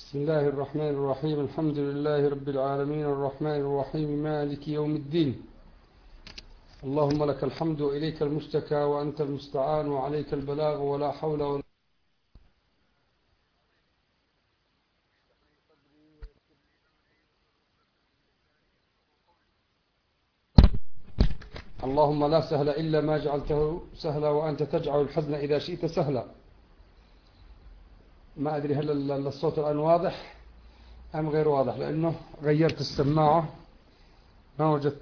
بسم الله الرحمن الرحيم. الحمد لله رب العالمين الرحمن الرحيم مالك يوم الدين. اللهم لك الحمد وإليك المشتكى وأنت المستعان وعليك البلاغ ولا حول ولا اللهم لا سهل إلا ما جعلته سهلا وأنت تجعل الحزن إذا شئت سهلا. ما أدري هل الصوت الآن واضح أم غير واضح، لأنه غيرت السماعة ما وجدت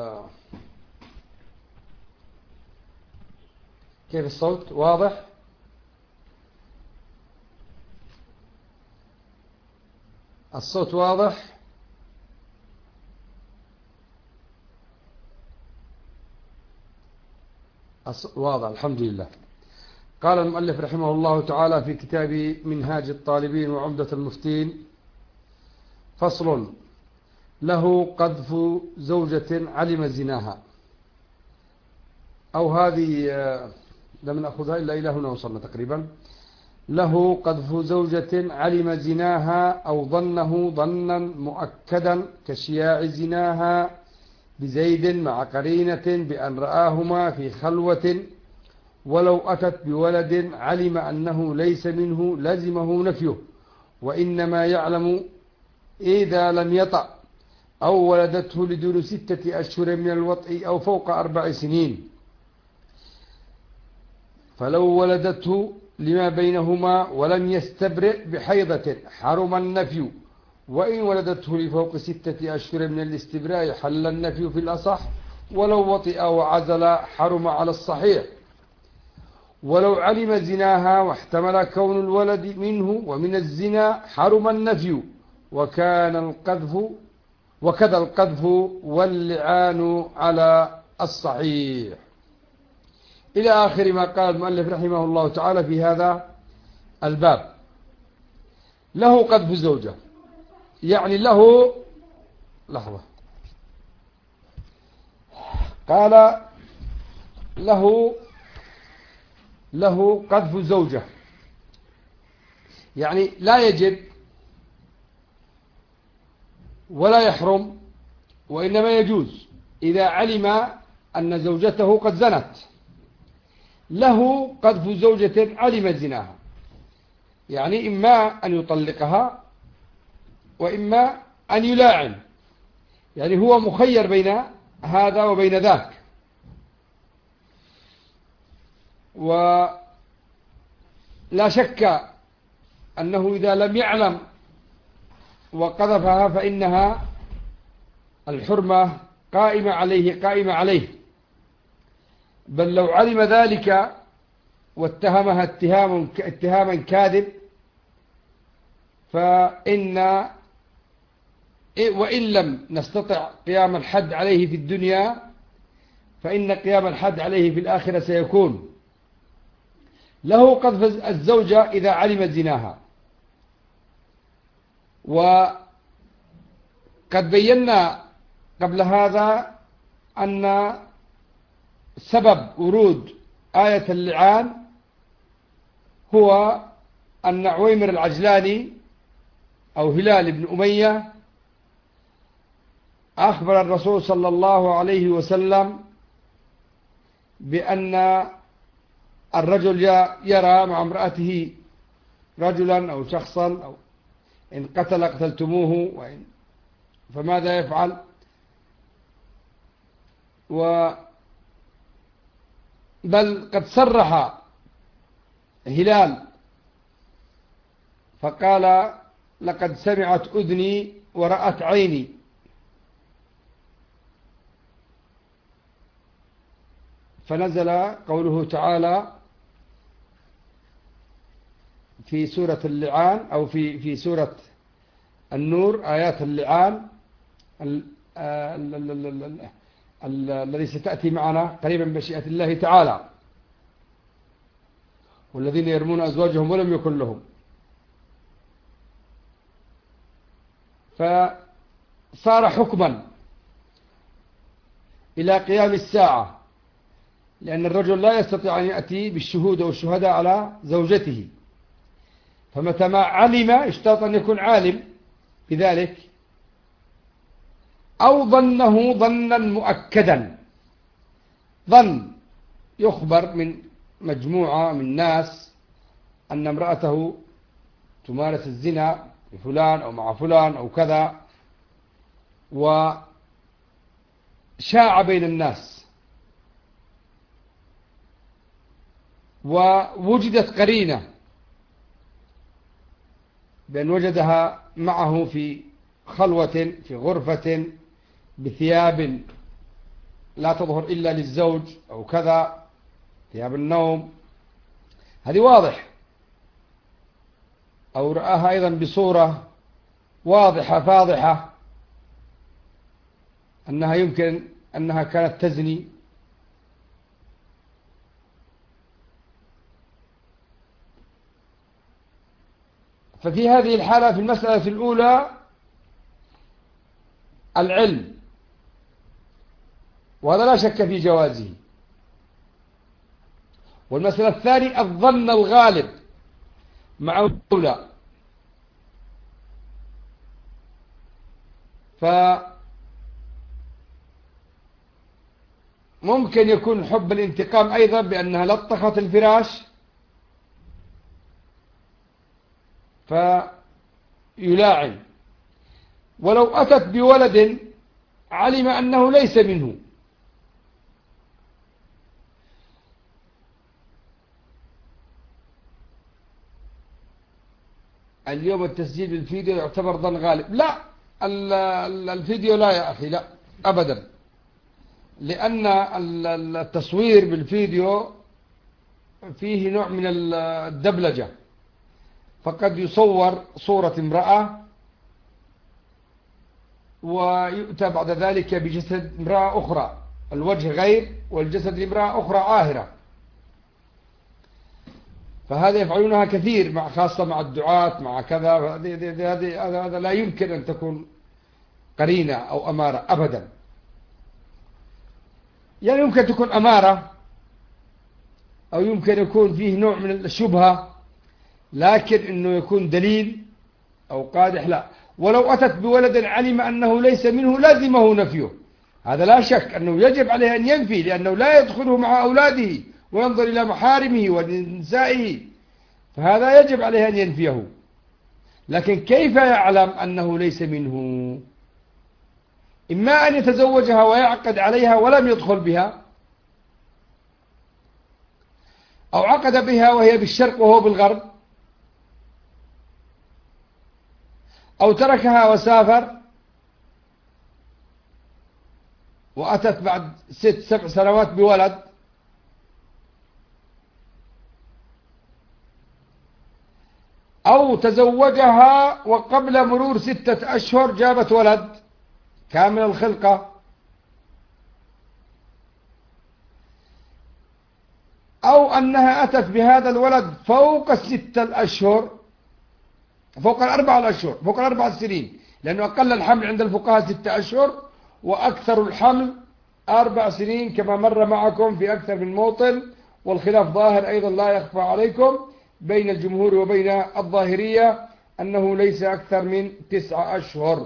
كيف الصوت واضح؟ الصوت واضح؟ واضح الحمد لله. قال المؤلف رحمه الله تعالى في كتاب منهاج الطالبين وعمدة المفتين: فصل: له قذف زوجة علم زناها. أو هذه لم نأخذها إلا إلى هنا وصلنا تقريبا. له قذف زوجة علم زناها أو ظنه ظنا مؤكدا كشياع زناها بزيد مع قرينة بأن رآهما في خلوة، ولو أتت بولد علم أنه ليس منه لزمه نفيه، وإنما يعلم إذا لم يطأ أو ولدته لدون 6 أشهر من الوطء أو فوق 4 سنين، فلو ولدته لما بينهما ولم يستبرئ بحيضة حرم النفي، وإن ولدته لفوق 6 أشهر من الاستبراء حل النفي في الأصح، ولو وطئ وعزل حرم على الصحيح. ولو علم زناها واحتمل كون الولد منه ومن الزنا حرم النفي، وكذا القذف واللعان على الصحيح، إلى آخر ما قال المؤلف رحمه الله تعالى في هذا الباب. له قذف زوجة، يعني له لحظة، قال له قذف زوجة، يعني لا يجب ولا يحرم، وإنما يجوز إذا علم أن زوجته قد زنت. له قذف زوجة علم زناها، يعني إما أن يطلقها وإما أن يلاعن، يعني هو مخير بين هذا وبين ذاك. ولا شك أنه إذا لم يعلم وقذفها فإنها الحرمة قائمة عليه، بل لو علم ذلك واتهمها اتهاما كاذب وإن لم نستطع قيام الحد عليه في الدنيا فإن قيام الحد عليه في الآخرة سيكون. له قذف الزوجة إذا علم زناها. وقد بينا قبل هذا أن سبب ورود آية اللعان هو أن عويمر العجلاني أو هلال بن أمية أخبر الرسول صلى الله عليه وسلم بأن الرجل يرى مع امرأته رجلا أو شخصا، أو إن قتلتموه فماذا يفعل؟ بل قد صرح هلال فقال: لقد سمعت أذني ورأت عيني. فنزل قوله تعالى في سورة اللعان أو في سورة النور آيات اللعان الذي ستأتي معنا قريبا بمشيئة الله تعالى: والذين يرمون أزواجهم ولم يكن لهم. فصار حكما إلى قيام الساعة، لأن الرجل لا يستطيع أن يأتي بالشهود والشهداء على زوجته، فمتى ما علم اشترط أن يكون عالم بذلك، أو ظنه ظنا مؤكدا. ظن يخبر من مجموعة من الناس أن امرأته تمارس الزنا بفلان أو مع فلان أو كذا، وشاع بين الناس، ووجدت قرينة بأن وجدها معه في خلوة في غرفة بثياب لا تظهر إلا للزوج أو كذا، ثياب النوم، هذه واضح. أو رآها أيضا بصورة واضحة فاضحة أنها يمكن أنها كانت تزني، ففي هذه الحالة في المسألة الأولى العلم، وهذا لا شك في جوازه. والمسألة الثانية الظن الغالب مع الأولى، فممكن يكون حب الانتقام أيضا بأنها لطخت الفراش فيلاعن، ولو أتت بولد علم أنه ليس منه. اليوم التسجيل بالفيديو يعتبر ظن غالب؟ لا، الفيديو لا يا أخي، لا أبدا، لأن التصوير بالفيديو فيه نوع من الدبلجة، فقد يصور صورة امرأة ويؤتى بعد ذلك بجسد امرأة أخرى، الوجه غير والجسد لامرأة أخرى عاهرة، فهذا يفعلونها كثير خاصة مع الدعاة مع كذا. هذا لا يمكن أن تكون قرينة أو أمارة أبدا. يعني يمكن تكون أمارة أو يمكن يكون فيه نوع من الشبهة، لكن أنه يكون دليل أو قادح لا. ولو أتت بولد علم أنه ليس منه لازمه نفيه، هذا لا شك أنه يجب عليه أن ينفي، لأنه لا يدخله مع أولاده وينظر إلى محارمه ونسائه، فهذا يجب عليه أن ينفيه. لكن كيف يعلم أنه ليس منه؟ إما أن يتزوجها ويعقد عليها ولم يدخل بها، أو عقد بها وهي بالشرق وهو بالغرب، أو تركها وسافر وأتت بعد 6-7 سنوات بولد، أو تزوجها وقبل مرور 6 أشهر جابت ولد كامل الخلقة، أو أنها أتت بهذا الولد فوق 6 أشهر، فوق 4 أشهر، فوق 4 سنين، لأنه أقل الحمل عند الفقهاء 6 أشهر وأكثر الحمل 4 سنين كما مر معكم في أكثر من موطن، والخلاف ظاهر أيضا لا يخفى عليكم بين الجمهور وبين الظاهرية أنه ليس أكثر من 9 أشهر.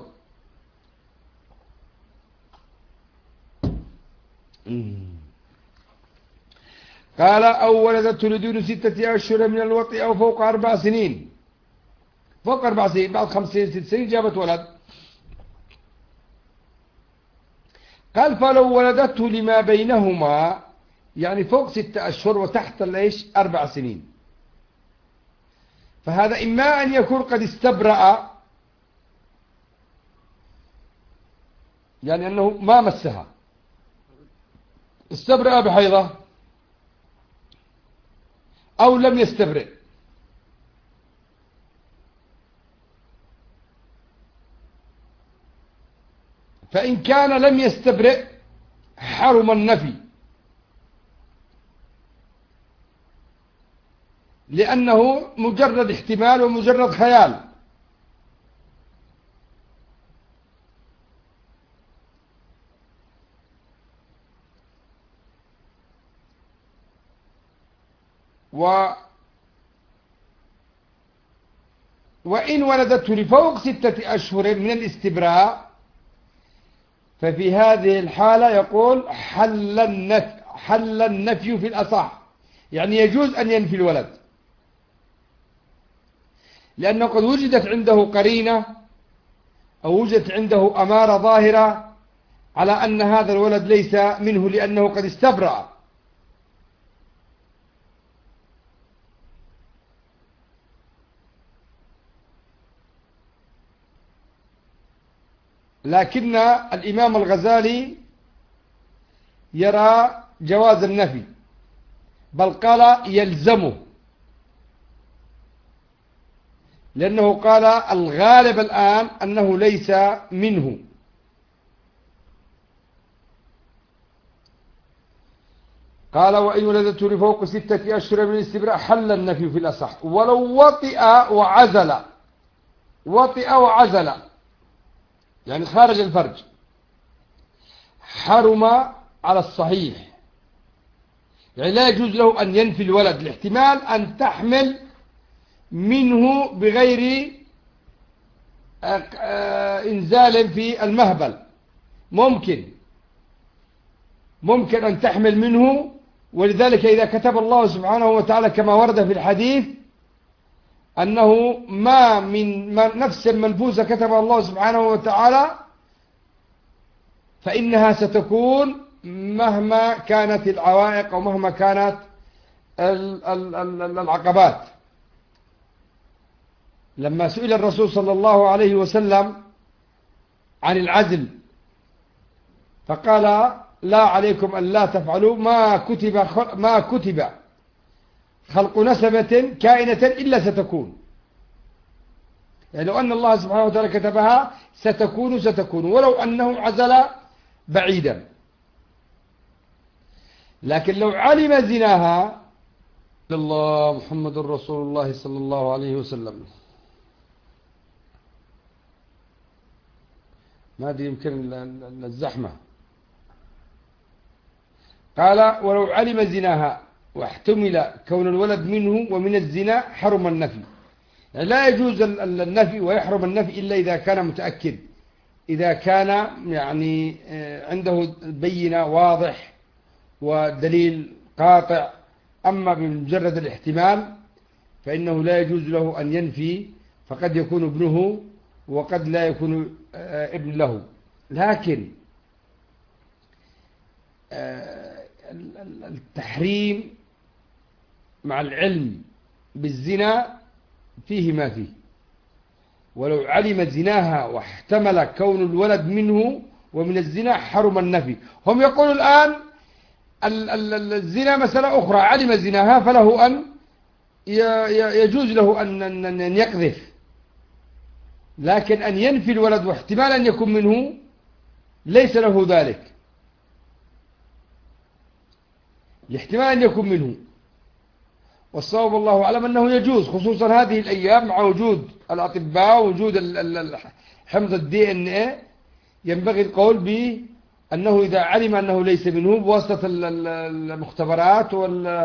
قال أو ولدته لدون 6 أشهر من الوطء أو فوق 4 سنين، فوق 4 سنين بعد 5 سنين 6 سنين جابت ولد. قال فلو ولدته لما بينهما، يعني فوق 6 أشهر وتحت 4 سنين، فهذا إما أن يكون قد استبرأ، يعني أنه ما مسها، استبرأ بحيضة، أو لم يستبرئ. فإن كان لم يستبرئ حرم النفي، لأنه مجرد احتمال ومجرد خيال. وإن ولدته لفوق 6 أشهر من الاستبراء ففي هذه الحالة يقول حل النفي في الأصح، يعني يجوز أن ينفي الولد، لأنه قد وجدت عنده قرينة أو وجدت عنده أمارة ظاهرة على أن هذا الولد ليس منه لأنه قد استبرأ. لكن الإمام الغزالي يرى جواز النفي، بل قال يلزمه، لأنه قال الغالب الآن أنه ليس منه. قال وإن ولدته لفوق 6 أشهر من الاستبراء حل النفي في الأصح، ولو وطئ وعزل يعني خارج الفرج حرم على الصحيح، يعني لا يجوز له أن ينفي الولد لاحتمال أن تحمل منه بغير إنزال في المهبل، ممكن أن تحمل منه، ولذلك إذا كتب الله سبحانه وتعالى كما ورد في الحديث أنه ما من نفس منفوسة كتب الله سبحانه وتعالى فإنها ستكون مهما كانت العوائق أو مهما كانت العقبات. لما سئل الرسول صلى الله عليه وسلم عن العزل فقال لا عليكم أن لا تفعلوا ما كتب خلق نسمة كائنة إلا ستكون، يعني لو أن الله سبحانه وتعالى كتبها ستكون ولو أنه عزل بعيدا. لكن لو علم زناها الله محمد رسول الله صلى الله عليه وسلم، ما دي يمكن الزحمة. قال ولو علم زناها واحتمل كون الولد منه ومن الزنا حرم النفي، يعني لا يجوز النفي ويحرم النفي إلا إذا كان متأكد، إذا كان يعني عنده بينة واضح ودليل قاطع. أما بمجرد الاحتمال فإنه لا يجوز له أن ينفي، فقد يكون ابنه وقد لا يكون ابن له. لكن التحريم مع العلم بالزنا فيه ما فيه. ولو علم زناها واحتمل كون الولد منه ومن الزنا حرم النفي. هم يقولوا الآن الزنا مسألة أخرى، علم زناها فله أن يجوز له أن يقذف، لكن أن ينفي الولد واحتمال أن يكون منه ليس له ذلك، الاحتمال أن يكون منه. والصواب الله أعلم أنه يجوز، خصوصا هذه الأيام مع وجود الأطباء ووجود حمض الDNA، ينبغي القول بأنه إذا علم أنه ليس منه بواسطة المختبرات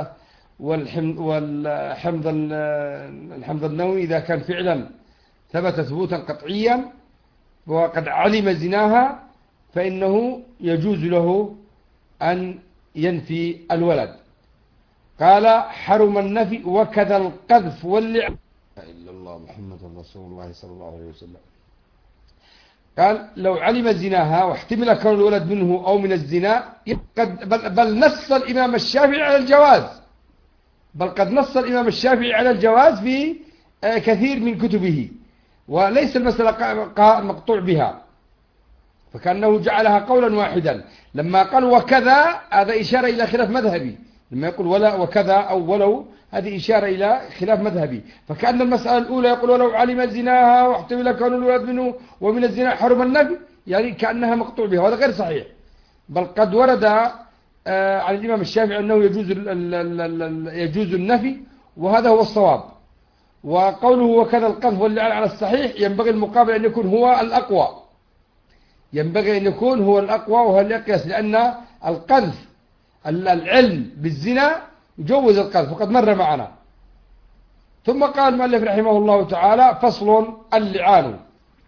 والحمض النووي، إذا كان فعلا ثبت ثبوتا قطعيا وقد علم زناها فإنه يجوز له أن ينفي الولد. قال حرم النفي وكذا القذف واللعن. لا إله إلا الله محمد رسول الله صلى الله عليه وسلم. قال لو علم زناها واحتمل كون الولد منه أو من الزنا بل نص الإمام الشافعي على الجواز، بل قد نص الإمام الشافعي على الجواز في كثير من كتبه، وليس المسألة مقطوع بها، فكأنه جعلها قولا واحدا. لما قال وكذا هذا إشارة إلى خلاف مذهبي، لما يقول ولا وكذا أو ولو هذه إشارة إلى خلاف مذهبي، فكأن المسألة الأولى يقول ولو علم زناها واحتمل كون الولد منه ومن الزنا حرم النفي، يعني كأنها مقطوع بها، وهذا غير صحيح. بل قد ورد عن الإمام الشافعي أنه يجوز النفي، وهذا هو الصواب. وقوله وكذا القذف واللعن على الصحيح ينبغي المقابل أن يكون هو الأقوى، ينبغي أن يكون هو الأقوى وهو الأقيس، لأن القذف العلم بالزنا يجوز القذف وقد مر معنا. ثم قال المؤلف رحمه الله تعالى: فصل: اللعان.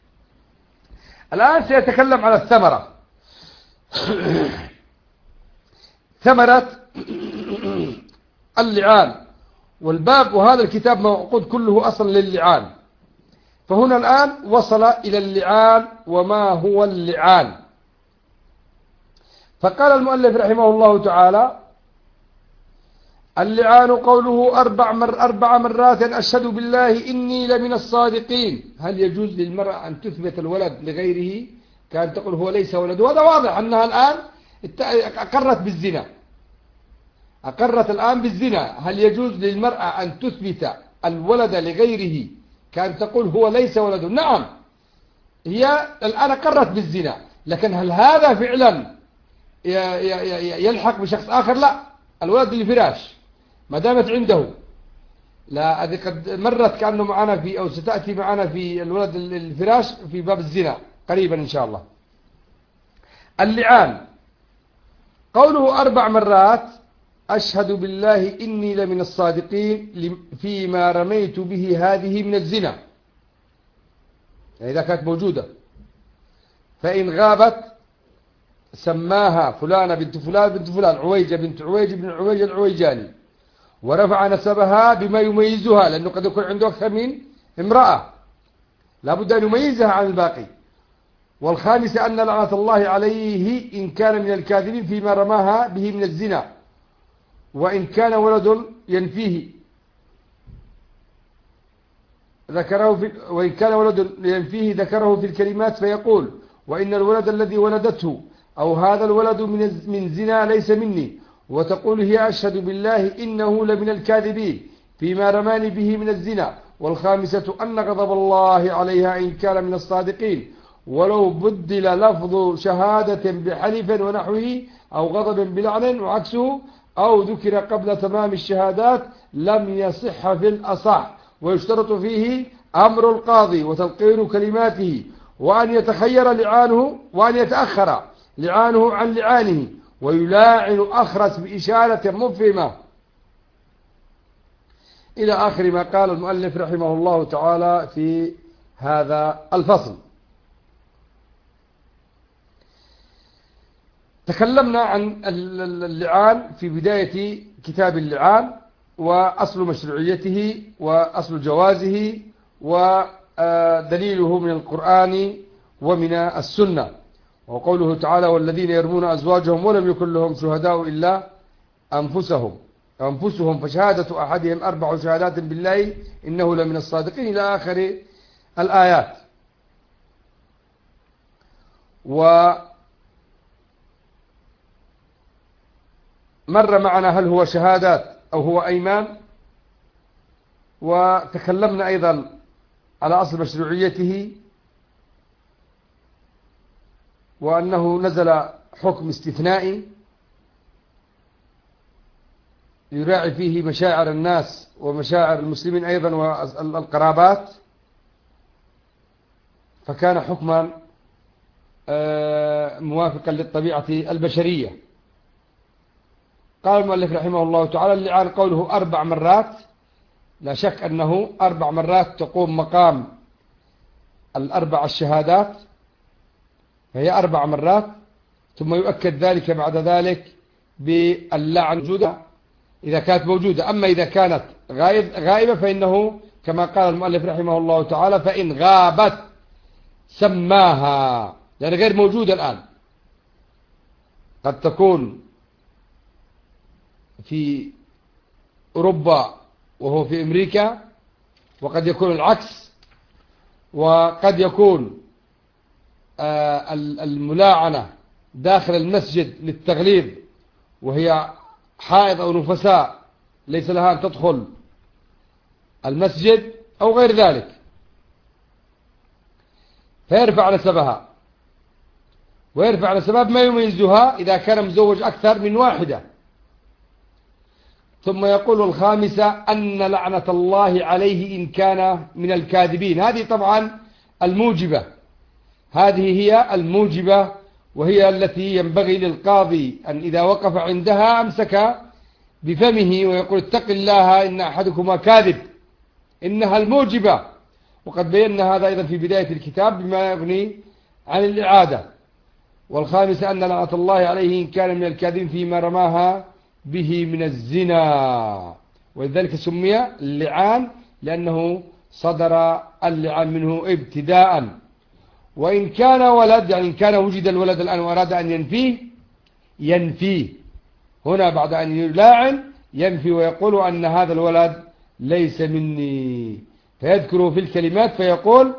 الآن سيتكلم على الثمرة. ثمرة اللعان، والباب وهذا الكتاب موقود كله أصلا للعان، فهنا الآن وصل إلى اللعان وما هو اللعان. فقال المؤلف رحمه الله تعالى: اللعان قوله أربع مرات أشهد بالله إني لمن الصادقين. هل يجوز للمرأة أن تثبت الولد لغيره كان تقول هو ليس ولد؟ وهذا واضح أنها الآن أقرت بالزنا، أقرت الآن بالزنا. هل يجوز للمرأة أن تثبت الولد لغيره كان تقول هو ليس ولد؟ نعم، هي الآن أقرت بالزنا، لكن هل هذا فعلا يلحق بشخص آخر؟ لا، الولد للفراش ما دامت عنده. لا، هذه قد مرت كأنه معنا في، أو ستأتي معنا في الولد للفراش في باب الزنا قريبا إن شاء الله. اللعان قوله 4 مرات أشهد بالله إني لمن الصادقين فيما رميت به هذه من الزنا، يعني إذا كانت موجودة. فإن غابت سماها فلانة بنت فلان بنت فلان، عويجة بنت عويج بن عويج العويجاني، ورفع نسبها بما يميزها، لأنه قد يكون عنده أكثر من امرأة، لابد أن يميزها عن الباقي. والخامسة أن لعنة الله عليه إن كان من الكاذبين فيما رماها به من الزنا، وإن كان ولد ينفيه وإن كان ولد ينفيه ذكره في الكلمات فيقول: وإن الولد الذي ولدته أو هذا الولد من زنا ليس مني، وتقول هي أشهد بالله إنه لمن الكاذبين فيما رماني به من الزنا. والخامسة أن غضب الله عليها إن كان من الصادقين، ولو بدل لفظ شهادة بحلف ونحوه أو غضب بلعن وعكسه، أو ذكر قبل تمام الشهادات لم يصح في الأصح، ويشترط فيه أمر القاضي وتلقين كلماته، وأن يتخير لعانه، وأن يتأخر لعانه عن لعانه، ويلاعن أخرس بإشارة مفهمة، إلى آخر ما قال المؤلف رحمه الله تعالى في هذا الفصل. تكلمنا عن اللعان في بداية كتاب اللعان، وأصل مشروعيته وأصل جوازه ودليله من القرآن ومن السنة. وقوله تعالى: والذين يرمون أزواجهم ولم يكن لهم شهداء إلا أنفسهم فشهادة أحدهم 4 شهادات بالله إنه لمن الصادقين، إلى آخر الآيات. ومر معنا هل هو شهادات أو هو أيمان، وتكلمنا أيضا على أصل مشروعيته، وأنه نزل حكم استثنائي يراعي فيه مشاعر الناس ومشاعر المسلمين أيضا والقرابات، فكان حكما موافقا للطبيعة البشرية. قال المؤلف رحمه الله تعالى: اللعان قوله 4 مرات، لا شك أنه 4 مرات تقوم مقام 4 الشهادات، فهي 4 مرات، ثم يؤكد ذلك بعد ذلك باللعن موجودة إذا كانت موجودة. أما إذا كانت غائبة فإنه كما قال المؤلف رحمه الله تعالى: فإن غابت سماها، يعني غير موجودة الآن، قد تكون في أوروبا وهو في أمريكا، وقد يكون العكس، وقد يكون الملاعنة داخل المسجد للتغليظ، وهي حائض أو نفساء ليس لها أن تدخل المسجد أو غير ذلك، فيرفع نسبها، ويرفع نسبها بما يميزها إذا كان مزوج أكثر من واحدة. ثم يقول: الخامسة أن لعنة الله عليه إن كان من الكاذبين. هذه طبعا الموجبة، هذه هي الموجبة، وهي التي ينبغي للقاضي أن إذا وقف عندها أمسك بفمه ويقول: اتق الله إن أحدكما كاذب، إنها الموجبة، وقد بينا هذا أيضا في بداية الكتاب بما يغني عن الإعادة. والخامسة أن لعنة الله عليه إن كان من الكاذبين فيما رماها به من الزنا، ولذلك سمي اللعان لأنه صدر اللعان منه ابتداء. وإن كان ولد، يعني إن كان وجد الولد الآن وأراد أن ينفيه هنا بعد أن يلاعن ينفي ويقول أن هذا الولد ليس مني، فيذكره في الكلمات فيقول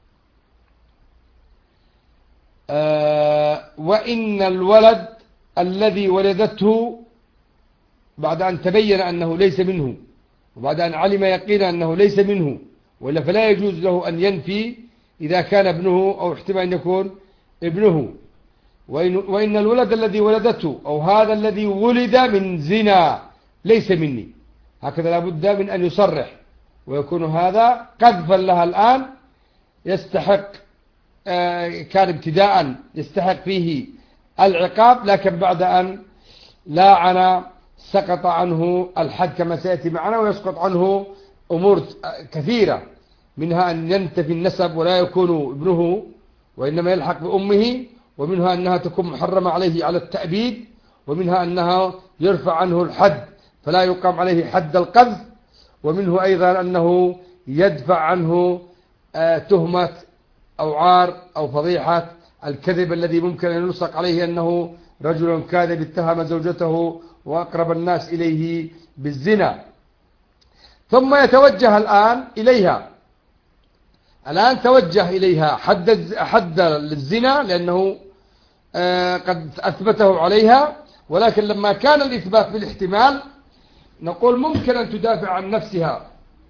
وإن الولد الذي ولدته، بعد أن تبين أنه ليس منه وبعد أن علم يقينا أنه ليس منه، ولا فلا يجوز له أن ينفي إذا كان ابنه أو احتمال أن يكون ابنه. وإن الولد الذي ولدته أو هذا الذي ولد من زنا ليس مني، هكذا لابد من أن يصرح، ويكون هذا قذفا لها الآن يستحق كان ابتداء يستحق فيه العقاب، لكن بعد أن لاعن سقط عنه الحد كما سيأتي معنا، ويسقط عنه أمور كثيرة، منها أن ينتفي النسب ولا يكون ابنه وإنما يلحق بأمه، ومنها أنها تكون محرمة عليه على التأبيد، ومنها أنها يرفع عنه الحد فلا يقام عليه حد القذف، ومنه أيضا أنه يدفع عنه تهمة أو عار أو فضيحة الكذب الذي ممكن أن يلصق عليه أنه رجل كاذب اتهم زوجته وأقرب الناس إليه بالزنا. ثم يتوجه الآن إليها، الآن توجه إليها حد للزنا لأنه قد أثبته عليها، ولكن لما كان الإثبات بالاحتمال نقول ممكن أن تدافع عن نفسها،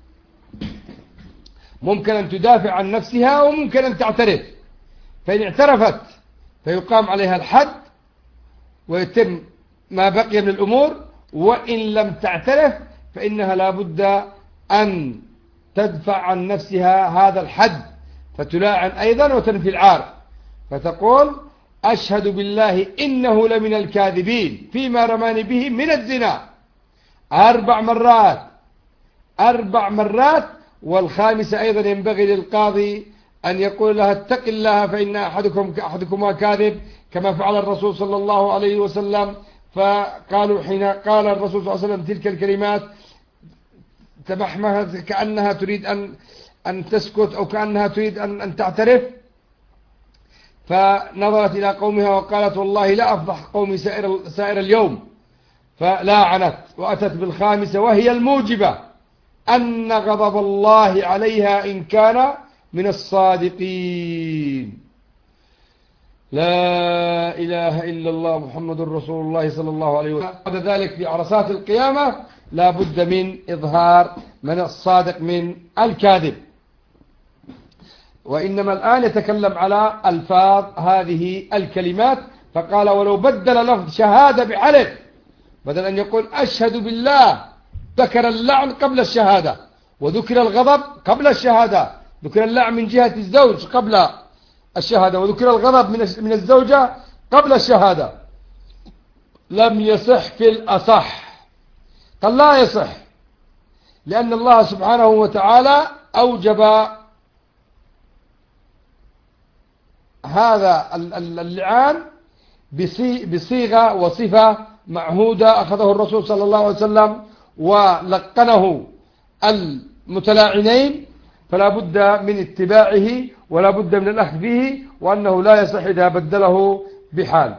ممكن أن تدافع عن نفسها وممكن أن تعترف، فإن اعترفت فيقام عليها الحد ويتم ما بقي من الأمور، وإن لم تعترف فإنها لابد أن تدفع عن نفسها هذا الحد فتلاعن أيضا وتنفي العار، فتقول أشهد بالله إنه لمن الكاذبين فيما رماني به من الزنا 4 مرات. والخامسة أيضا ينبغي للقاضي أن يقول لها اتق الله فإن أحدكما كاذب، كما فعل الرسول صلى الله عليه وسلم. فقالوا حين قال الرسول صلى الله عليه وسلم تلك الكلمات تمحمها كأنها تريد أن تسكت أو كأنها تريد أن تعترف، فنظرت إلى قومها وقالت والله لا أفضح قومي سائر اليوم، فلاعنت وأتت بالخامسة وهي الموجبة أن غضب الله عليها إن كان من الصادقين. لا إله إلا الله محمد رسول الله صلى الله عليه وسلم. بعد ذلك في عرصات القيامة لا بد من إظهار من الصادق من الكاذب. وإنما الآن يتكلم على ألفاظ هذه الكلمات، فقال ولو بدل لفظ شهادة بحلف، بدل أن يقول أشهد بالله ذكر اللعن قبل الشهادة، وذكر الغضب قبل الشهادة، ذكر اللعن من جهة الزوج قبل الشهادة، وذكر الغضب من الزوجة قبل الشهادة، لم يصح في الأصح. قال لا يصح لأن الله سبحانه وتعالى أوجب هذا اللعان بصيغة وصفة معهودة أخذه الرسول صلى الله عليه وسلم ولقنه المتلاعنين، فلا بد من اتباعه ولا بد من الأخذ به، وأنه لا يصح إذا بدله بحال.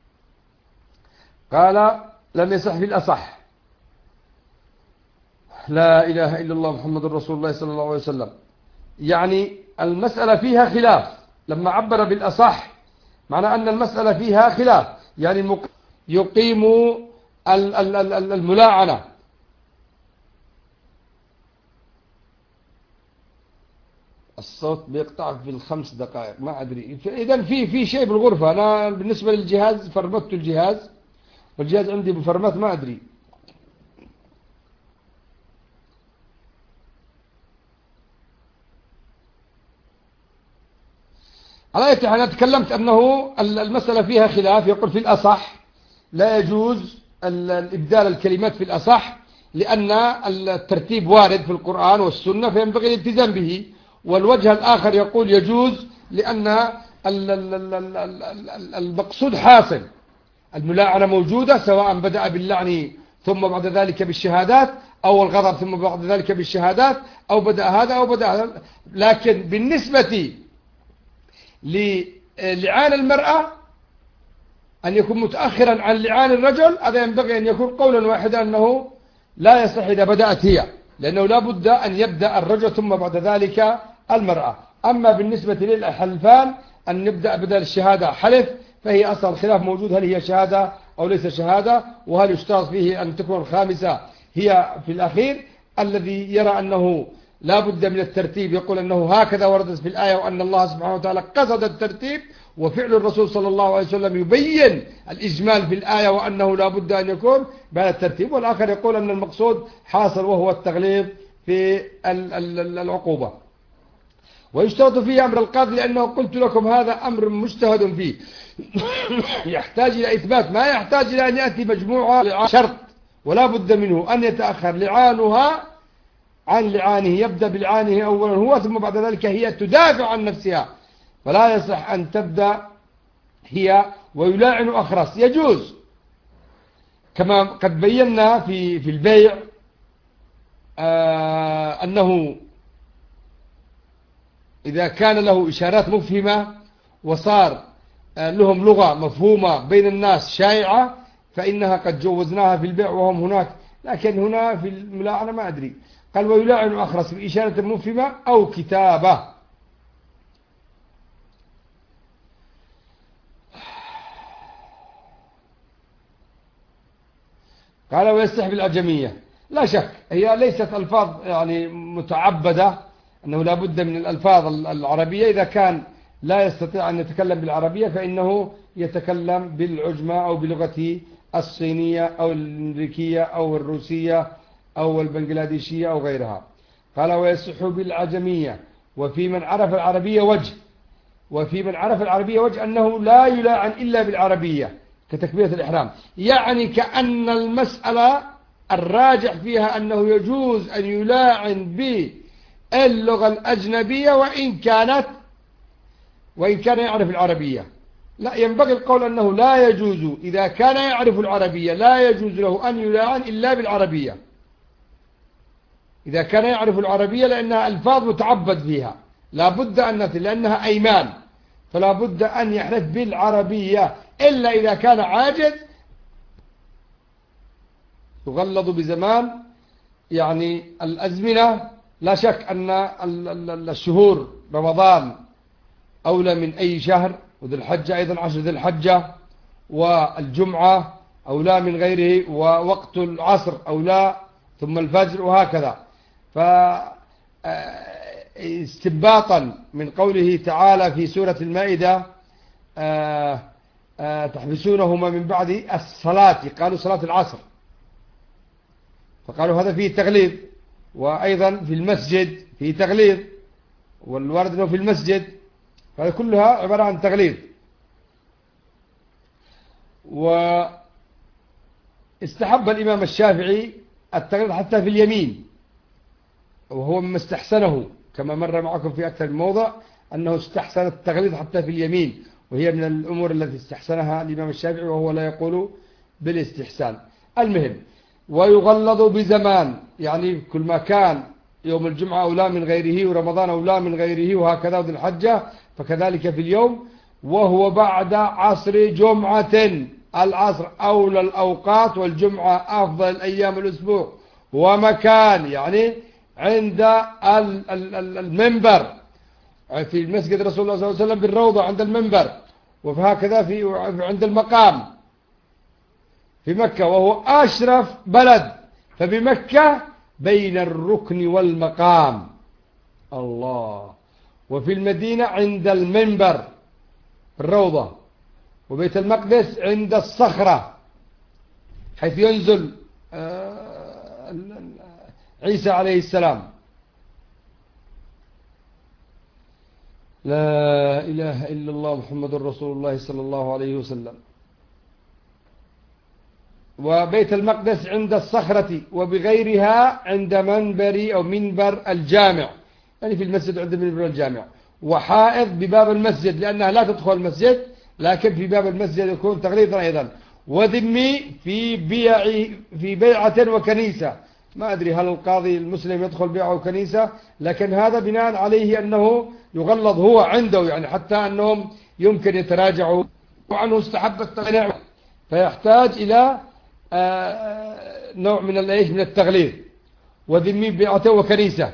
قال لم يصح في الأصح. لا إله إلا الله محمد رسول الله صلى الله عليه وسلم. يعني المسألة فيها خلاف، لما عبر بالأصح معنى أن المسألة فيها خلاف، يعني يقيم الملاعنة. الصوت بيقطع في ال5 دقائق ما أدري. إذن في شيء بالغرفة. أنا بالنسبة للجهاز فرمت الجهاز، والجهاز عندي بفرمات ما أدري. على أي حال أنا تكلمت أنه المسألة فيها خلاف. يقول في الأصح لا يجوز الإبدال الكلمات في الأصح لأن الترتيب وارد في القرآن والسنة فينبغي الالتزام به. والوجه الآخر يقول يجوز لأن المقصود حاصل، الملاعنة موجودة، سواء بدأ باللعن ثم بعد ذلك بالشهادات، أو الغضب ثم بعد ذلك بالشهادات، أو بدأ هذا أو بدأ هذا. لكن بالنسبة للعان المرأة أن يكون متأخرا عن لعان الرجل، هذا ينبغي أن يكون قولا واحدا أنه لا يصح إذا بدأت هي، لأنه لا بد أن يبدأ الرجل ثم بعد ذلك المرأة. أما بالنسبة للحلفان أن نبدأ بدل الشهادة حلف، فهي أصلا الخلاف موجود، هل هي شهادة أو ليس شهادة، وهل يشترط فيه أن تكون الخامسة هي في الأخير. الذي يرى أنه لا بد من الترتيب يقول أنه هكذا وردت في الآية، وأن الله سبحانه وتعالى قصد الترتيب، وفعل الرسول صلى الله عليه وسلم يبين الإجمال في الآية وأنه لا بد أن يكون بعد الترتيب. والآخر يقول أن المقصود حاصل وهو التغليظ في العقوبة. ويشترط فيه أمر القاضي، لأنه قلت لكم هذا أمر مجتهد فيه يحتاج إلى إثبات، ما يحتاج إلى أن يأتي مجموعة شرط، ولا بد منه أن يتأخر لعانها عن لعانه، يبدأ بلعانه أولا هو، ثم بعد ذلك هي تدافع عن نفسها، فلا يصح أن تبدأ هي ويلاعن أخرس. يجوز كما قد بينا في البيع أنه إذا كان له إشارات مفهمة وصار لهم لغة مفهومة بين الناس شائعة، فإنها قد جوزناها في البيع وهم هناك. لكن هنا في الملاعنة ما أدري، قال ويلاعن أخرس بإشارة مفهمة أو كتابة. قال ويستحب الأجمية. لا شك هي ليست ألفاظ يعني متعبدة، أنه لا بد من الألفاظ العربية. إذا كان لا يستطيع أن يتكلم بالعربية فإنه يتكلم بالعجمة أو بلغة الصينية أو الأمريكية أو الروسية أو البنغلاديشية أو غيرها. قال ويصح بالعجمية. وفي من عرف العربية وجه أنه لا يلاعن إلا بالعربية كتكبيرة الإحرام، يعني كأن المسألة الراجح فيها أنه يجوز أن يلاعن باللغة الأجنبية وإن كان يعرف العربية. لا، ينبغي القول أنه لا يجوز إذا كان يعرف العربية، لا يجوز له أن يلاعن إلا بالعربية إذا كان يعرف العربية، لأنها ألفاظ متعبد فيها، لا بد أن لأنها أيمان، فلا بد أن يحلف بالعربية، إلا إذا كان عاجز يغلظ بزمان. يعني الأزمنة لا شك أن الشهور رمضان أولى من أي شهر، وذي الحجة أيضا 10 ذي الحجة، والجمعة أولى من غيره، ووقت العصر أولى، ثم الفجر، وهكذا. فاستنباطا من قوله تعالى في سورة المائدة تحبسونهما من بعد الصلاة، قالوا صلاة العصر، فقالوا هذا فيه تغليظ. وأيضا في المسجد فيه تغليظ، والورد أنه في المسجد، فهذه كلها عبارة عن تغليظ. واستحب الإمام الشافعي التغليظ حتى في اليمين، وهو مما استحسنه، كما مر معكم في أكثر من موضع أنه استحسن التغليظ حتى في اليمين، وهي من الأمور التي استحسنها الإمام الشافعي، وهو لا يقول بالاستحسان. المهم ويغلظ بزمان، يعني كل ما كان يوم الجمعة أولى من غيره، ورمضان أولى من غيره، وهكذا، وذي الحجة فكذلك في اليوم. وهو بعد عصر جمعة، العصر أولى الأوقات، والجمعة أفضل الأيام الأسبوع. ومكان يعني عند المنبر في مسجد رسول الله صلى الله عليه وسلم بالروضة عند المنبر، وهكذا عند المقام في مكة، وهو أشرف بلد، فبمكة بين الركن والمقام الله. وفي المدينة عند المنبر الروضة، وبيت المقدس عند الصخرة حيث ينزل عيسى عليه السلام. لا إله إلا الله محمد رسول الله صلى الله عليه وسلم. وبيت المقدس عند الصخرة، وبغيرها عند منبر أو منبر الجامع، يعني في المسجد عند منبر الجامع، وحائض بباب المسجد لأنها لا تدخل المسجد لكن في باب المسجد يكون تغليظا أيضا، وذمي في بيعة وكنيسة. ما أدري هل القاضي المسلم يدخل بيعة وكنيسة، لكن هذا بناء عليه أنه يغلظ هو عنده، يعني حتى أنهم يمكن يتراجعوا عنه استحب التغليظ، فيحتاج إلى نوع من من التغليظ. وذمي بيعة وكنيسة.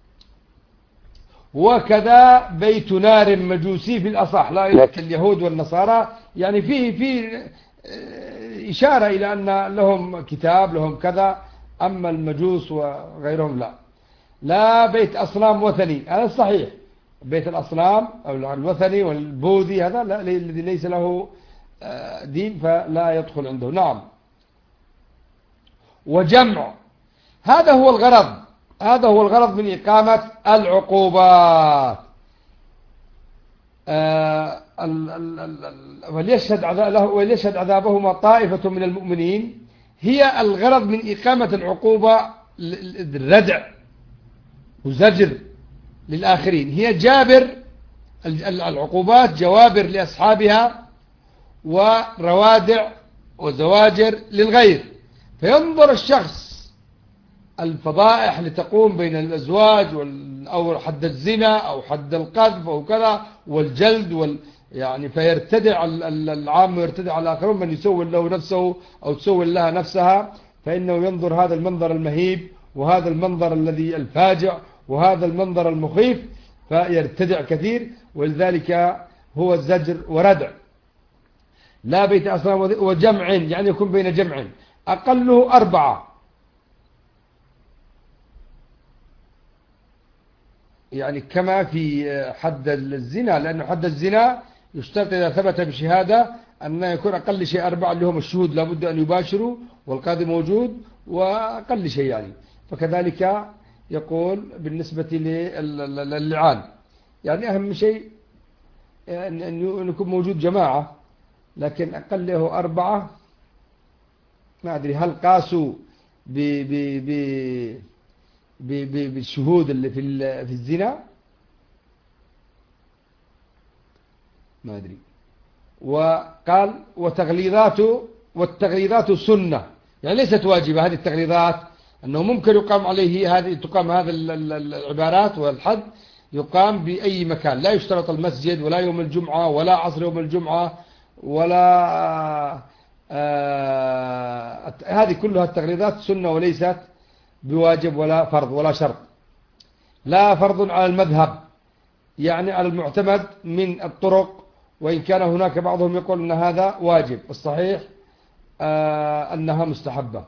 وكذا بيت نار مجوسي في الأصح، لا اليهود والنصارى، يعني فيه إشارة إلى أن لهم كتاب لهم كذا، أما المجوس وغيرهم لا بيت أصنام وثني، هذا صحيح. بيت الأصنام أو الوثني والبوذي هذا الذي ليس له دين فلا يدخل عنده. نعم. وجمع، هذا هو الغرض من إقامة العقوبات. وليشهد عذابهما طائفة من المؤمنين، هي الغرض من إقامة العقوبة الردع وزجر للآخرين، هي جابر العقوبات، جوابر لأصحابها وروادع وزواجر للغير. فينظر الشخص الفضائح لتقوم بين الأزواج أو حد الزنا أو حد القذف أو كذا والجلد يعني فيرتدع العام ويرتدع على الآخرون، من يسول له نفسه أو تسول لها نفسها، فإنه ينظر هذا المنظر المهيب وهذا المنظر الذي الفاجع وهذا المنظر المخيف فيرتدع كثير، ولذلك هو الزجر وردع. لا بيت أصنام وجمع، يعني يكون بين جمع أقله 4، يعني كما في حد الزنا، لأنه حد الزنا يشترط إذا ثبت بشهادة أن يكون أقل شيء 4 اللي هم الشهود لابد أن يباشروا والقاضي موجود، وأقل شيء يعني. فكذلك يقول بالنسبة للعان، يعني أهم شيء أن يكون موجود جماعة، لكن أقله 4. ما أدري هل قاسوا بالشهود اللي في الزنا، ما أدري. وقال والتغليظات سنة، يعني ليست واجبة هذه التغليظات، أنه ممكن يقام عليه تقام هذه العبارات والحد يقام بأي مكان، لا يشترط المسجد ولا يوم الجمعة ولا عصر يوم الجمعة ولا هذه كلها التغليظات سنة وليست بواجب ولا فرض ولا شرط. لا فرض على المذهب، يعني على المعتمد من الطرق، وإن كان هناك بعضهم يقول أن هذا واجب، الصحيح أنها مستحبة.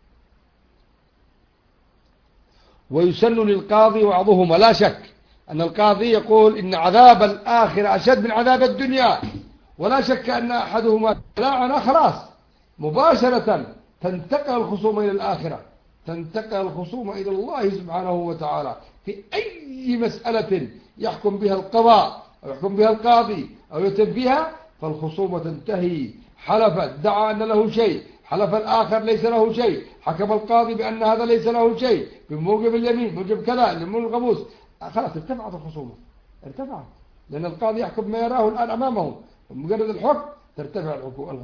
ويسن للقاضي وعظهما، لا شك أن القاضي يقول إن عذاب الآخرة أشد من عذاب الدنيا، ولا شك أن أحدهما لا خلاص مباشرة تنتقل الخصوم إلى الآخرة، تنتقل الخصوم إلى الله سبحانه وتعالى في أي مسألة يحكم بها القضاء أو يحكم بها القاضي أو يتم بها، فالخصومة تنتهي. حلف ادعى أن له شيء، حلف الآخر ليس له شيء، حكم القاضي بأن هذا ليس له شيء بموجب اليمين موجب كذا لمن الغموس، خلاص ارتفعت الخصومة، ارتفعت، لأن القاضي يحكم ما يراه الآن أمامه، مجرد الحكم ترتفع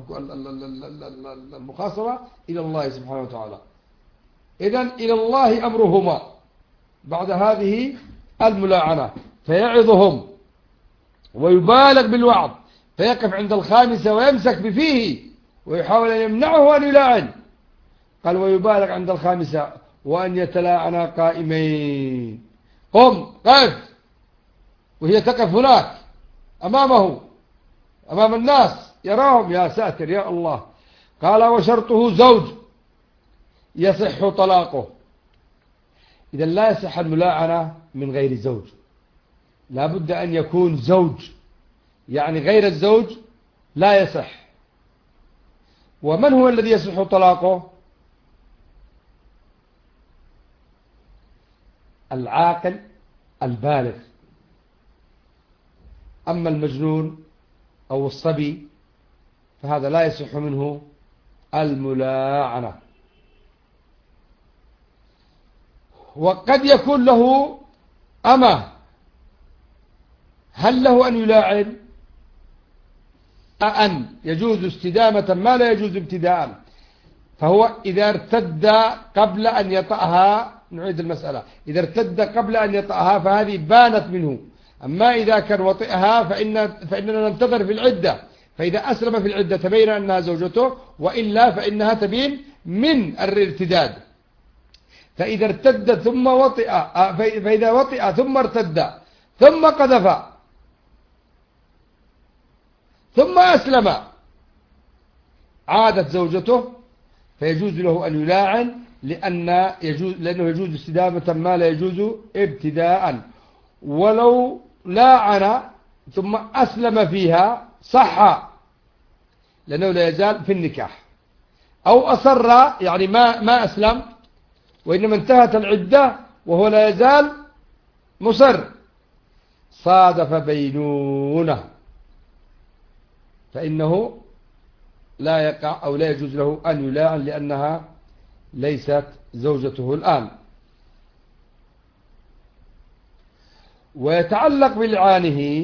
المخاصمة إلى الله سبحانه وتعالى. إذن إلى الله أمرهما بعد هذه الملاعنة، فيعظهم ويبالغ بالوعظ، فيقف عند 5 ويمسك بفيه ويحاول أن يمنعه أن يلاعن. قال ويبالغ عند 5 وأن يتلاعنا قائمين، قم قف، وهي تقف هناك أمامه أمام الناس يراهم، يا ساتر يا الله. قال وشرطه زوج يصح طلاقه. إذا لا يصح الملاعنة من غير زوج، لا بد أن يكون زوج، يعني غير الزوج لا يصح. ومن هو الذي يصح طلاقه؟ العاقل البالغ. أما المجنون أو الصبي فهذا لا يصح منه الملاعنة. وقد يكون له أمة، هل له أن يلاعن؟ أن يجوز استدامة ما لا يجوز ابتداء. فهو إذا ارتد قبل أن يطأها، نعيد المسألة، إذا ارتد قبل أن يطأها فهذه بانت منه. أما إذا كان وطئها فإننا ننتظر في العدة، فإذا أسلم في العدة تبين أنها زوجته، وإلا فإنها تبين من الارتداد. فإذا ارتد ثم وطئ، فإذا وطئ ثم ارتد ثم قذف ثم أسلم عادت زوجته، فيجوز له أن يلاعن لأنه يجوز استدامة ما لا يجوز ابتداء. ولو لاعن ثم أسلم فيها صح، لأنه لا يزال في النكاح. أو أصر يعني ما أسلم وإنما انتهت العدة وهو لا يزال مصر، صادف بينونة، فإنه لا يقع أو لا يجوز له أن يلاعن لأنها ليست زوجته الآن. ويتعلق بلعانه،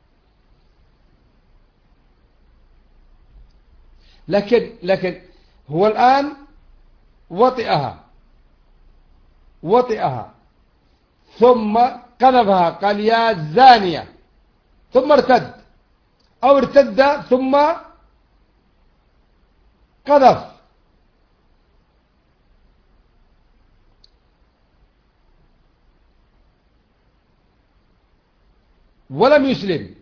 لكن هو الآن وطئها ثم قذفها، قال يا زانية، ثم ارتد، أو ارتد ثم قذف، ولم يسلم،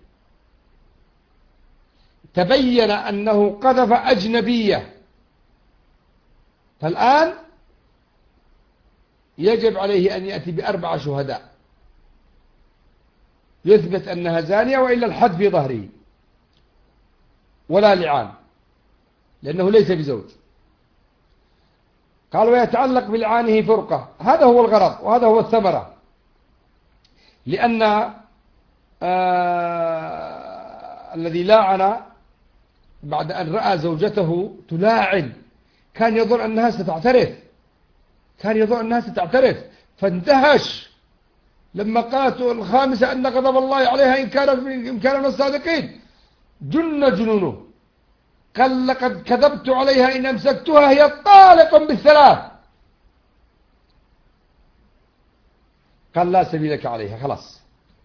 تبين أنه قذف أجنبية، فالآن يجب عليه أن يأتي ب4 شهداء يثبت أنها زانية، وإلا الحد في ظهره ولا لعان لأنه ليس بزوج. قال ويتعلق بلعانه فرقة، هذا هو الغرض وهذا هو الثمرة، لأن الذي لاعن بعد أن رأى زوجته تلاعن كان يظن أنها ستعترف، فاندهش لما قالت الخامسة أن غضب الله عليها إن كان من الصادقين، جنونه، قال لقد كذبت عليها إن أمسكتها هي طالق بالثلاث، قال لا سبيل لك عليها. خلاص،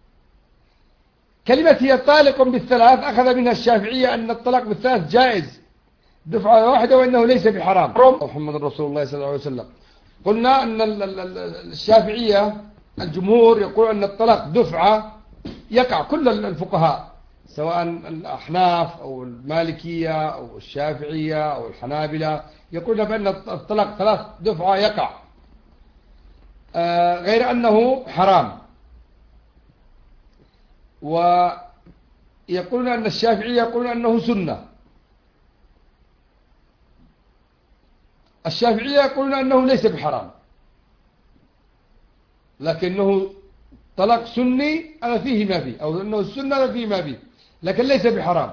كلمة هي طالق بالثلاث أخذ منها الشافعية أن الطلاق بالثلاث جائز دفعة واحدة وإنه ليس بحرام. محمد رسول الله صلى الله عليه وسلم. قلنا أن الشافعية الجمهور يقول أن الطلاق دفعة يقع، كل الفقهاء سواء الأحناف أو المالكية أو الشافعية أو الحنابلة يقولون بأن الطلاق 3 دفعة يقع، غير أنه حرام. ويقولون أن الشافعية يقولون أنه سنة، الشافعية يقولون أنه ليس بحرام، لكنه طلاق سني أنا فيه ما فيه، أو أنه السنة أنا فيه ما فيه، لكن ليس بحرام،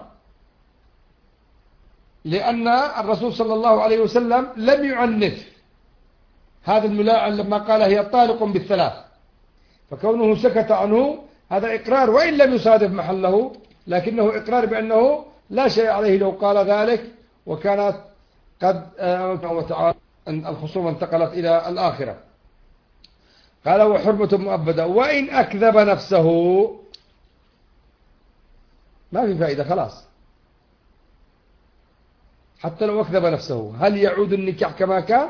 لأن الرسول صلى الله عليه وسلم لم يعنف هذا الملاعن لما قال هي طالق بالثلاث، فكونه سكت عنه هذا إقرار وإن لم يصادف محله، لكنه إقرار بأنه لا شيء عليه لو قال ذلك، وكانت قد وتعالى الخصومة انتقلت إلى الآخرة. قال وحرمة مؤبدة، وإن أكذب نفسه ما في فائدة، خلاص حتى لو أكذب نفسه هل يعود النكاح كما كان؟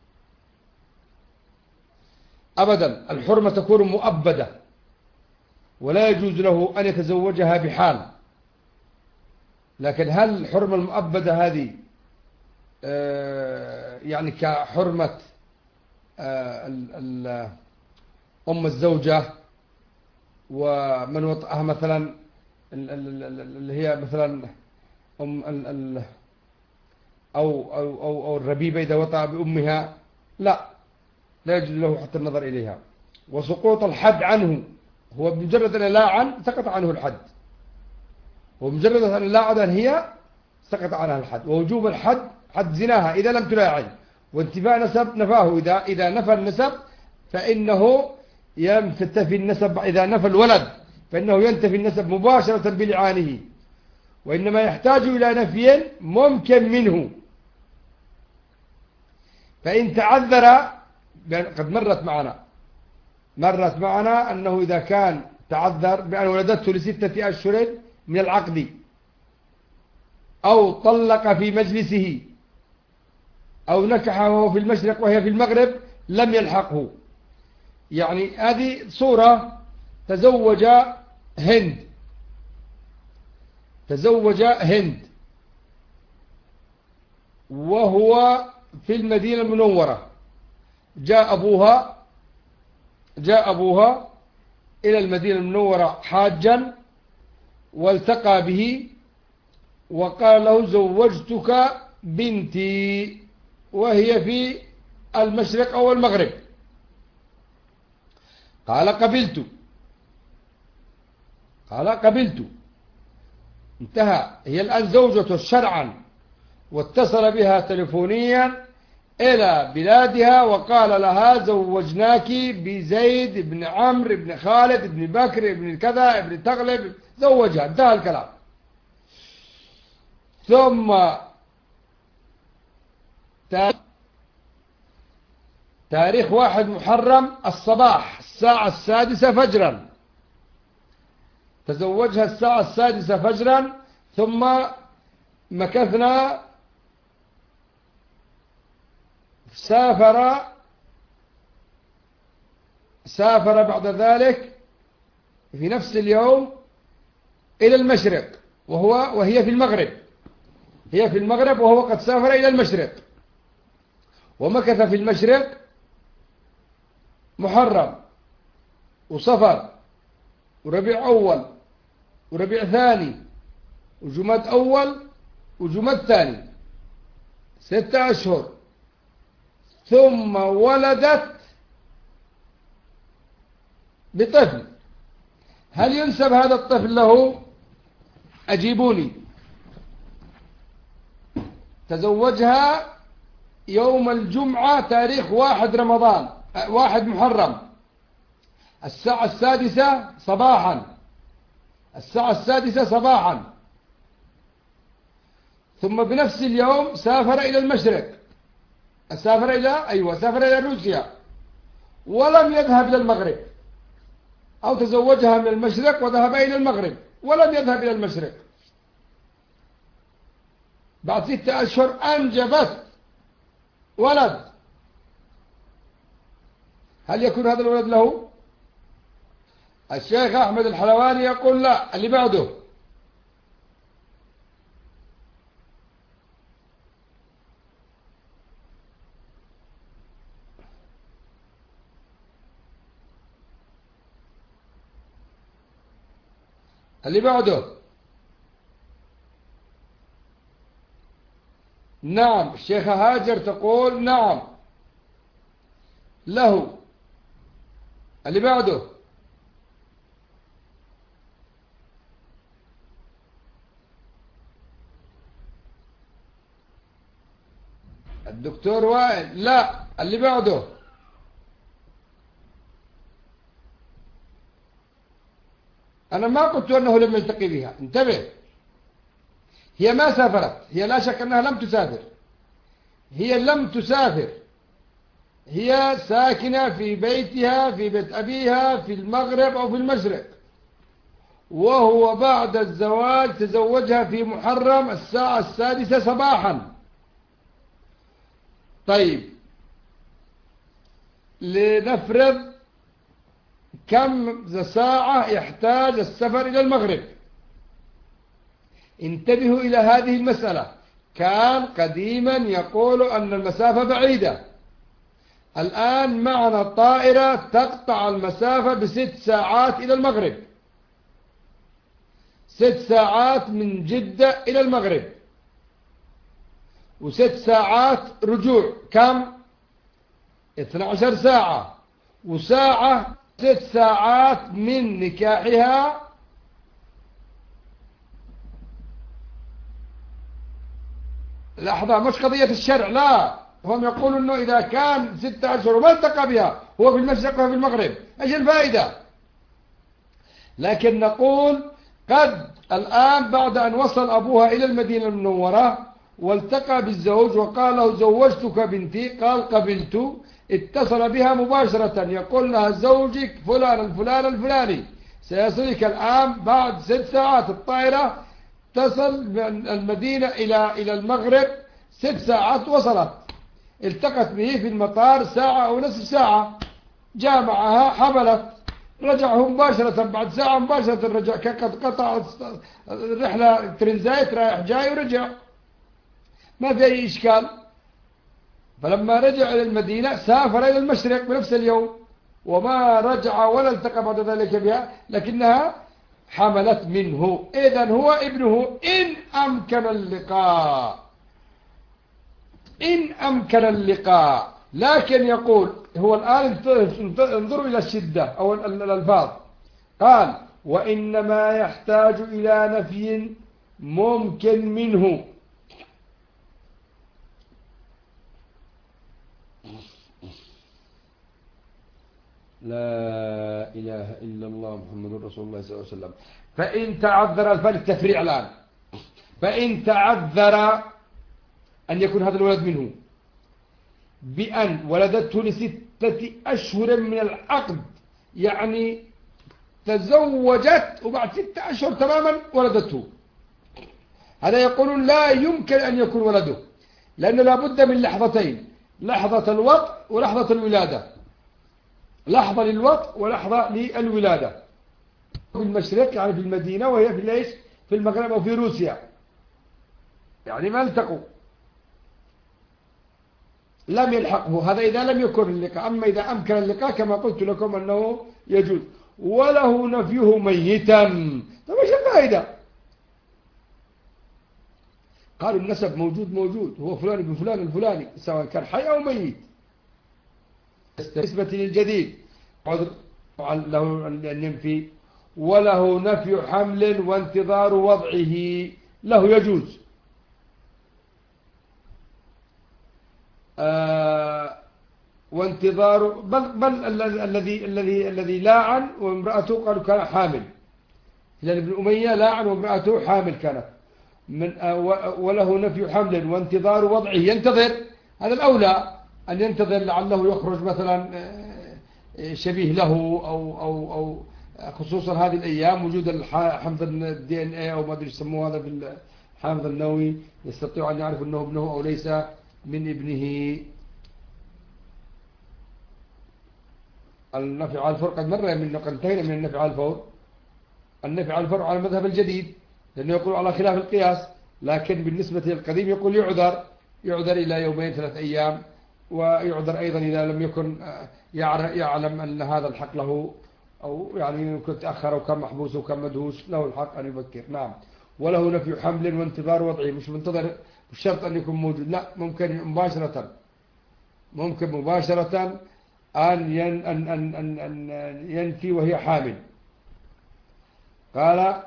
أبدا، الحرمة تكون مؤبدة ولا يجوز له أن يتزوجها بحال. لكن هل الحرمة المؤبدة هذه يعني كحرمة أم الزوجة ومن وطئها مثلا اللي هي مثلا أو الربيبة إذا وطأ بأمها، لا يجوز له حتى النظر إليها. وسقوط الحد عنه، هو بمجرد أن لاعن سقط عنه الحد، ومجرد أن لاعن هي سقط عنها الحد، ووجوب الحد حد زناها إذا لم تلاعن، وانتفاء نسب نفاه إذا نفى النسب فإنه ينتفي النسب. إذا نفى الولد فإنه ينتفي النسب مباشرة بلعانه، وإنما يحتاج إلى نفي ممكن منه. فإن تعذر، قد مرت معنا أنه إذا كان تعذر بأن ولدته ل6 أشهر من العقد، أو طلق في مجلسه، أو نكح وهو في المشرق وهي في المغرب، لم يلحقه. يعني هذه صورة: تزوج هند وهو في المدينة المنورة، جاء أبوها إلى المدينة المنورة حاجا، والتقى به وقال له: زوجتك بنتي، وهي في المشرق أو المغرب. قال: قبلت. انتهى. هي الآن زوجته شرعا، واتصل بها تلفونيا إلى بلادها وقال لها: زوجناك بزيد بن عمرو بن خالد بن بكر بن كذا بن تغلب. زوجها، انتهى الكلام. ثم تاريخ 1 محرم الصباح الساعة 6 فجرا، تزوجها الساعة 6 فجرا. ثم مكثنا، سافر بعد ذلك في نفس اليوم إلى المشرق، وهي في المغرب. هي في المغرب وهو قد سافر إلى المشرق، ومكث في المشرق محرم وصفر وربيع أول وربيع ثاني وجماد أول وجماد ثاني، 6 أشهر. ثم ولدت بطفل. هل ينسب هذا الطفل له؟ أجيبوني. تزوجها يوم الجمعة تاريخ 1 رمضان 1 محرم الساعة 6 صباحا، الساعة 6 صباحا. ثم بنفس اليوم سافر إلى المشرق، سافر إلى روسيا، ولم يذهب إلى المغرب. أو تزوجها من المشرق وذهب إلى المغرب ولم يذهب إلى المشرق. بعد 6 أشهر أنجبت ولد. هل يكون هذا الولد له؟ الشيخ أحمد الحلواني يقول لا. اللي بعده. نعم. الشيخة هاجر تقول نعم له. اللي بعده. الدكتور وائل لا. اللي بعده. أنا ما قلت أنه لم يلتقي بها، انتبه. هي ما سافرت، هي لا شك أنها لم تسافر، هي لم تسافر، هي ساكنة في بيتها في بيت أبيها في المغرب أو في المشرق، وهو بعد الزواج تزوجها في محرم الساعة 6 صباحا. طيب، لنفرض كم ساعة يحتاج السفر إلى المغرب. انتبهوا إلى هذه المسألة. كان قديما يقول أن المسافة بعيدة، الآن معنا طائرة تقطع المسافة ب6 ساعات إلى المغرب، 6 ساعات من جدة إلى المغرب، و6 ساعات رجوع. كم؟ 12 ساعة، وساعة 6 ساعات من نكاحها لحظة، مش قضية الشرع، لا، هم يقولون أنه إذا كان 6 أشهر وما التقى بها، هو في المشرق وفي المغرب، إيش الفائدة؟ لكن نقول قد الآن بعد أن وصل أبوها إلى المدينة المنورة والتقى بالزوج وقال له زوجتك بنتي، قال قبلت، اتصل بها مباشرة يقول لها زوجك فلان الفلان الفلاني سيصلك الآن بعد 6 ساعات، الطائرة تصل من المدينة إلى المغرب 6 ساعات، وصلت، التقت به في المطار ساعة أو نصف ساعة، جاء معها حملت، رجعه مباشرة بعد ساعة مباشرة، رجع قد قطع الرحلة ترنزايت رايح جاي ورجع، ما في أي إشكال. فلما رجع إلى المدينة سافر إلى المشرق بنفس اليوم، وما رجع ولا التقى بعد ذلك بها، لكنها حملت منه، إذن هو ابنه إن أمكن اللقاء، إن أمكن اللقاء. لكن يقول هو الآن انظروا إلى الشدة أو الألفاظ، قال وإنما يحتاج إلى نفي ممكن منه. لا إله إلا الله محمد رسول الله صلى الله عليه وسلم. فإن تعذر التفريع الآن، فإن تعذر أن يكون هذا الولد منه بأن ولدته ل6 أشهر من العقد، يعني تزوجت وبعد 6 أشهر تماما ولدته، هذا يقولون لا يمكن أن يكون ولده، لأنه لابد من لحظتين، لحظة الوطء ولحظة الولادة، لحظة للوطء ولحظة للولادة، في المشرق يعني في المدينة، وهي في ليش في المغرب أو في روسيا، يعني ما التقوا، لم يلحقه، هذا إذا لم يكن اللقاء. أما إذا أمكن اللقاء كما قلت لكم أنه يجوز، وله نفيه ميتا، طيب ايش الفائدة؟ قالوا النسب موجود، هو فلان ابن فلان الفلاني سواء كان حي أو ميت. بالنسبة للجديد له أن ينفي، وله نفي حمل وانتظار وضعه، له يجوز، وانتظار بل الذي لاعن وامرأته قالوا كان حامل، لأن ابن أمية لاعن وامرأته حامل كانت من وله نفي حمل وانتظار وضعه، ينتظر، هذا الأولى أن ينتظر لعله يخرج مثلا شبيه له أو خصوصا هذه الأيام وجود الحمض DNA أو ما أدري يسموه هذا في الحامض النووي، يستطيع أن يعرف أنه ابنه أو ليس من ابنه. النفي على الفور قد مر من انتهينا من النفي على الفور، النفي على الفور على المذهب الجديد لأنه يقول على خلاف القياس، لكن بالنسبة للقديم يقول يعذر إلى 2 3 أيام، ويعذر أيضا إذا لم يكن يعلم أن هذا الحق له، أو يعني يمكن تأخر وكان محبوس وكان مدهوش، له الحق أن يفكر. نعم، وله نفي حمل وانتظار وضعه، مش منتظر بالشرط أن يكون موجود، لا، ممكن مباشرة أن ينفي وهي حامل. قال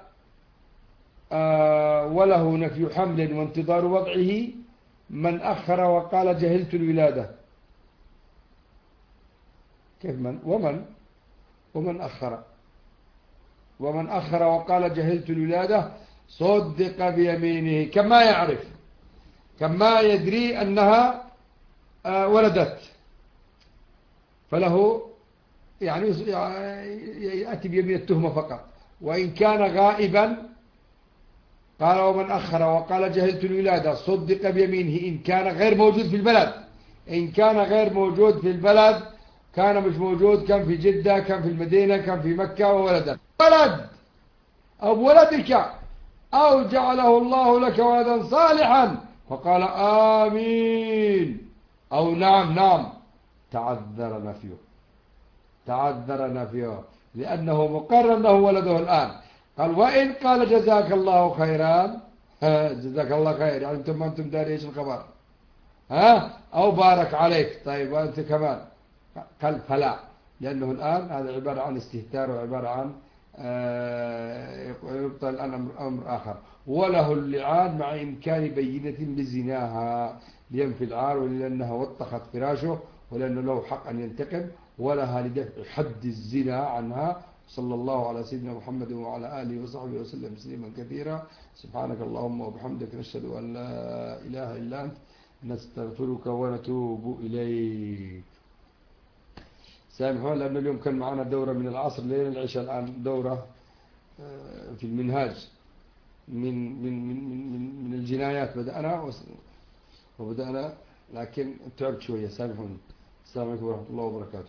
وله نفي حمل وانتظار وضعه من أخر وقال جهلت الولادة. كيف ومن أخر وقال جهلت الولادة صدق بيمينه، كما يعرف، كما يدري أنها ولدت، فله يعني يأتي بيمين التهمة فقط. وإن كان غائبا قال ومن أخر وقال جهلت الولادة صدق بيمينه إن كان غير موجود في البلد، إن كان غير موجود في البلد، كان مش موجود، كان في جدة، كان في المدينة، كان في مكة وولد أو بولدك أو جعله الله لك ولدا صالحا فقال آمين أو نعم تعذر نفيه لأنه مقرر أنه ولده الآن. قال وإن قال جزاك الله خيرا، جزاك الله خير، يعني أنتم ما أنتم داري إيش الخبر، أو بارك عليك، طيب وأنت كمان، قال فلا، لأنه الآن هذا عبارة عن استهتار وعبارة عن يبطل الآن أمر آخر. وله اللعان مع إمكان بينة بزناها لينفي العار، ولأنها وطخت فراشه، ولأنه له حق أن ينتقم، ولها لدفع حد الزنا عنها. صلى الله على سيدنا محمد وعلى آله وصحبه وسلم تسليما كثيرا. سبحانك اللهم وبحمدك، نشهد أن لا إله إلا أنت، نستغفرك ونتوب إليك. سامحوا لأن اليوم كان معنا دورة من العصر لين العشاء، الآن دورة في المنهاج من الجنايات وبدأنا لكن تعبت شوية، سامحوني. السلام عليكم ورحمة الله وبركاته.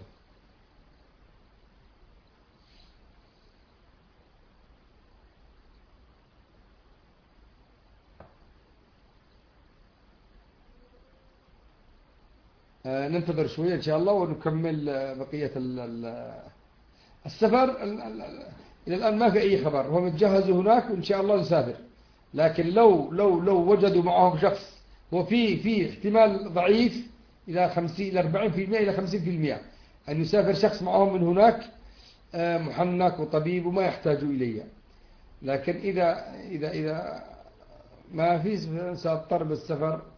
ننتظر شوية إن شاء الله ونكمل بقية السفر. إلى الآن ما في أي خبر، هم يتجهزوا هناك وإن شاء الله نسافر. لكن لو وجدوا معهم شخص، وفي احتمال ضعيف إلى 50 إلى 40% إلى 50% أن يسافر شخص معهم من هناك محنك وطبيب وما يحتاجوا إليه. لكن إذا ما في سأضطر بالسفر